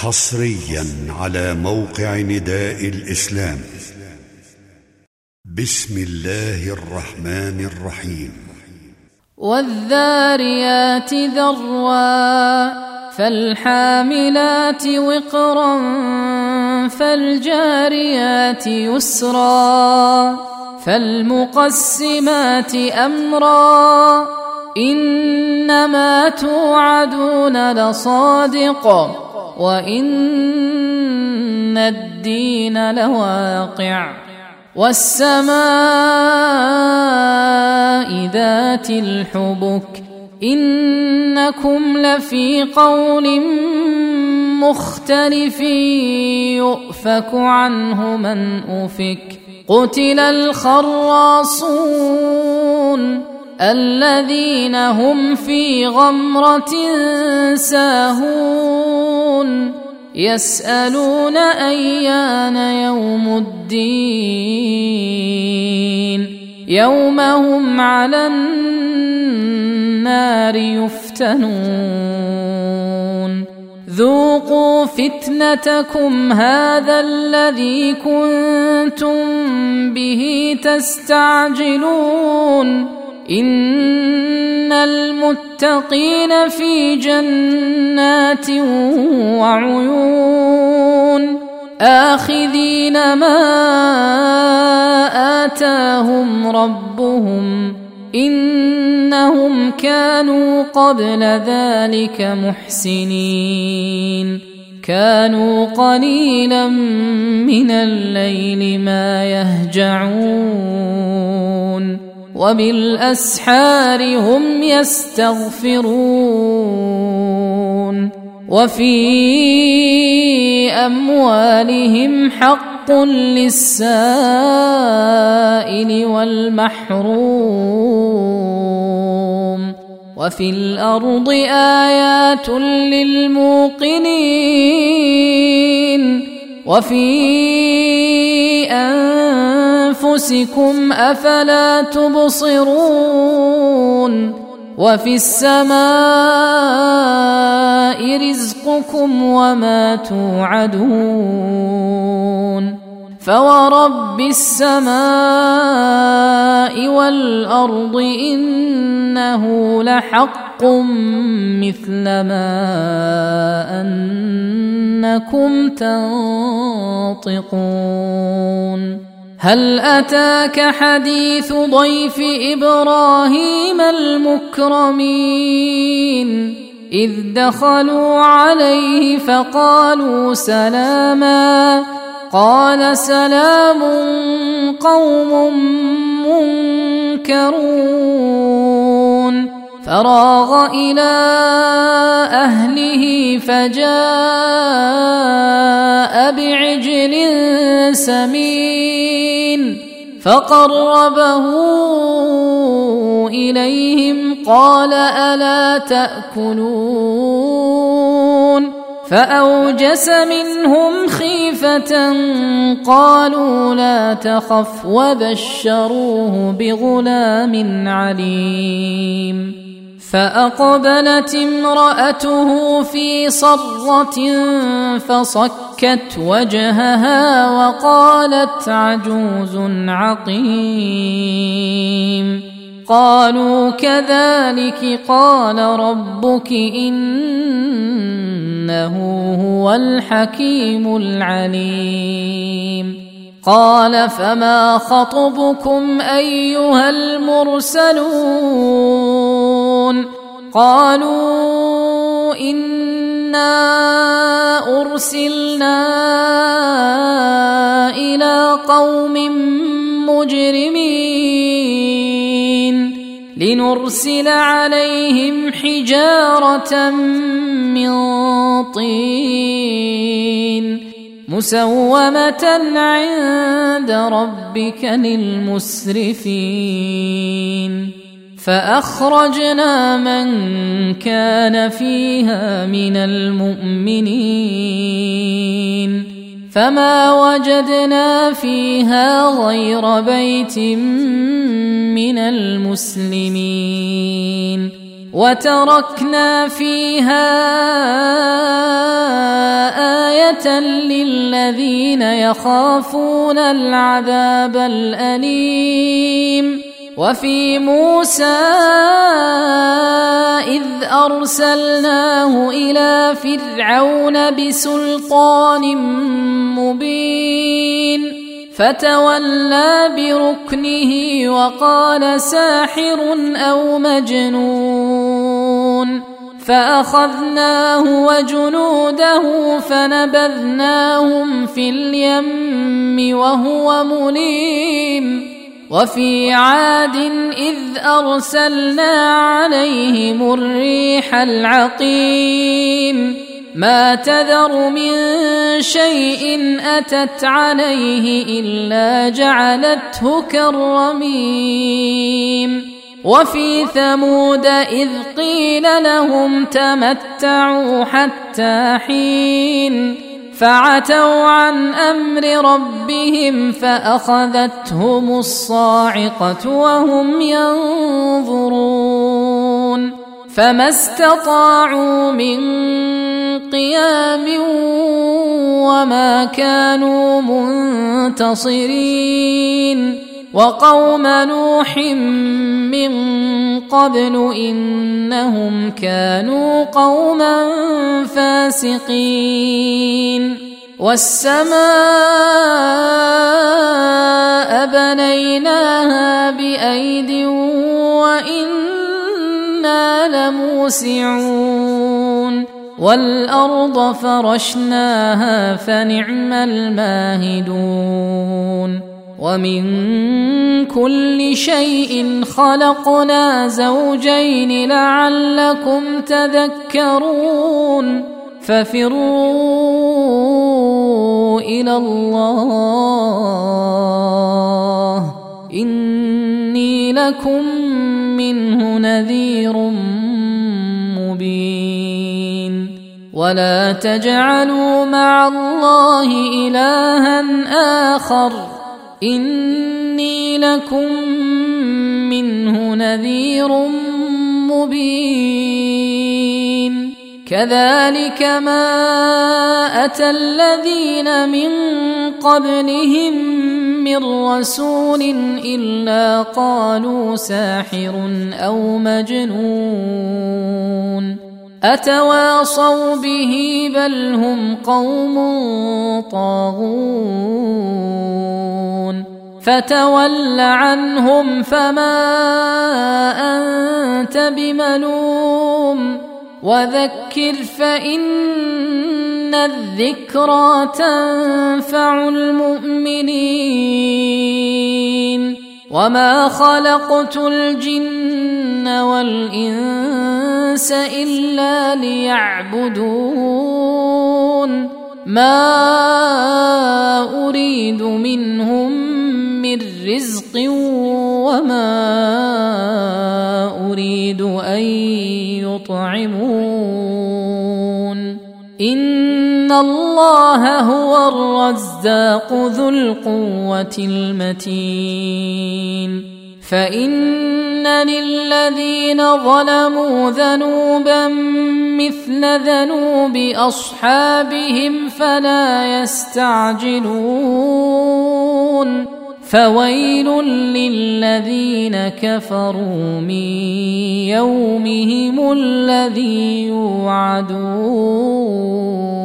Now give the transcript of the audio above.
حصريا على موقع نداء الإسلام. بسم الله الرحمن الرحيم. والذاريات ذروا فالحاملات وقرا فالجاريات يسرا فالمقسمات أمرا إنما توعدون لصادق وإن الدين لواقع والسماء ذات الحبك إنكم لفي قول مختلف يؤفك عنه من أفك قتل الخراصون الذين هم في غمرة ساهون يسألون أيان يوم الدين يوم هم على النار يفتنون ذوقوا فتنتكم هذا الذي كنتم به تستعجلون إن المتقين في جنات وعيون آخذين ما آتاهم ربهم إنهم كانوا قبل ذلك محسنين كانوا قليلا من الليل ما يهجعون وبالأسحار هم يستغفرون وفي أموالهم حق للسائل والمحروم وفي الأرض آيات للموقنين وفي أنفسكم أفلا تبصرون وفي السماء رزقكم وما توعدون فورب السماء والأرض إنه لحق مثل ما أنكم تنطقون هل أتاك حديث ضيف إبراهيم المكرمين إذ دخلوا عليه فقالوا سلاما قال سلام قوم منكرون فراغ إلى أهله فجاء بعجل سمين فقربه إليهم قال ألا تأكلون فأوجس منهم خيفة قالوا لا تخف وبشروه بغلام عليم فأقبلت امرأته في صرة فصكت وجهها وقالت عجوز عقيم قالوا كذلك قال ربك إنه هو الحكيم العليم قال فما خطبكم أيها المرسلون قالوا إنا أرسلنا إلى قوم مجرمين لنرسل عليهم حجارة من طين مسومة عند ربك للمسرفين فأخرجنا من كان فيها من المؤمنين فما وجدنا فيها غير بيت من المسلمين وتركنا فيها آية للذين يخافون العذاب الأليم. وفي موسى إذ أرسلناه إلى فرعون بسلطان مبين فتولى بركنه وقال ساحر أو مجنون، فأخذناه وجنوده فنبذناهم في اليم وهو مليم. وفي عاد إذ أرسلنا عليهم الريح العقيم، ما تذر من شيء أتت عليه إلا جعلته كالرميم. وفي ثمود إذ قيل لهم تمتعوا حتى حين، فعتوا عن أمر ربهم فأخذتهم الصاعقة وهم ينظرون، فما استطاعوا من قيام وما كانوا منتصرين. وقوم نوح من قبل إنهم كانوا قوما فاسقين. والسماء بنيناها بأيد وإنا لموسعون، والأرض فرشناها فنعم الماهدون. ومن كل شيء خلقنا زوجين لعلكم تذكرون. ففروا إلى الله إني لكم منه نذير مبين. ولا تجعلوا مع الله إلها آخر إني لكم منه نذير مبين. كذلك ما أتى الذين من قبلهم من رسول إلا قالوا ساحر أو مجنون، أتواصوا به بل هم قوم طاغون. فتول عنهم فما أنت بملوم، وذكر فإن الذكرى تنفع المؤمنين. وما خلقت الجن والإنس إلا ليعبدون، ما أريد منهم من رزق وما أريد أن يطعمون، إن الله هو الرزاق ذو القوة المتين. فإن للذين ظلموا ذنوبا مثل ذنوب أصحابهم فلا يستعجلون، فويل للذين كفروا من يومهم الذي يوعدون.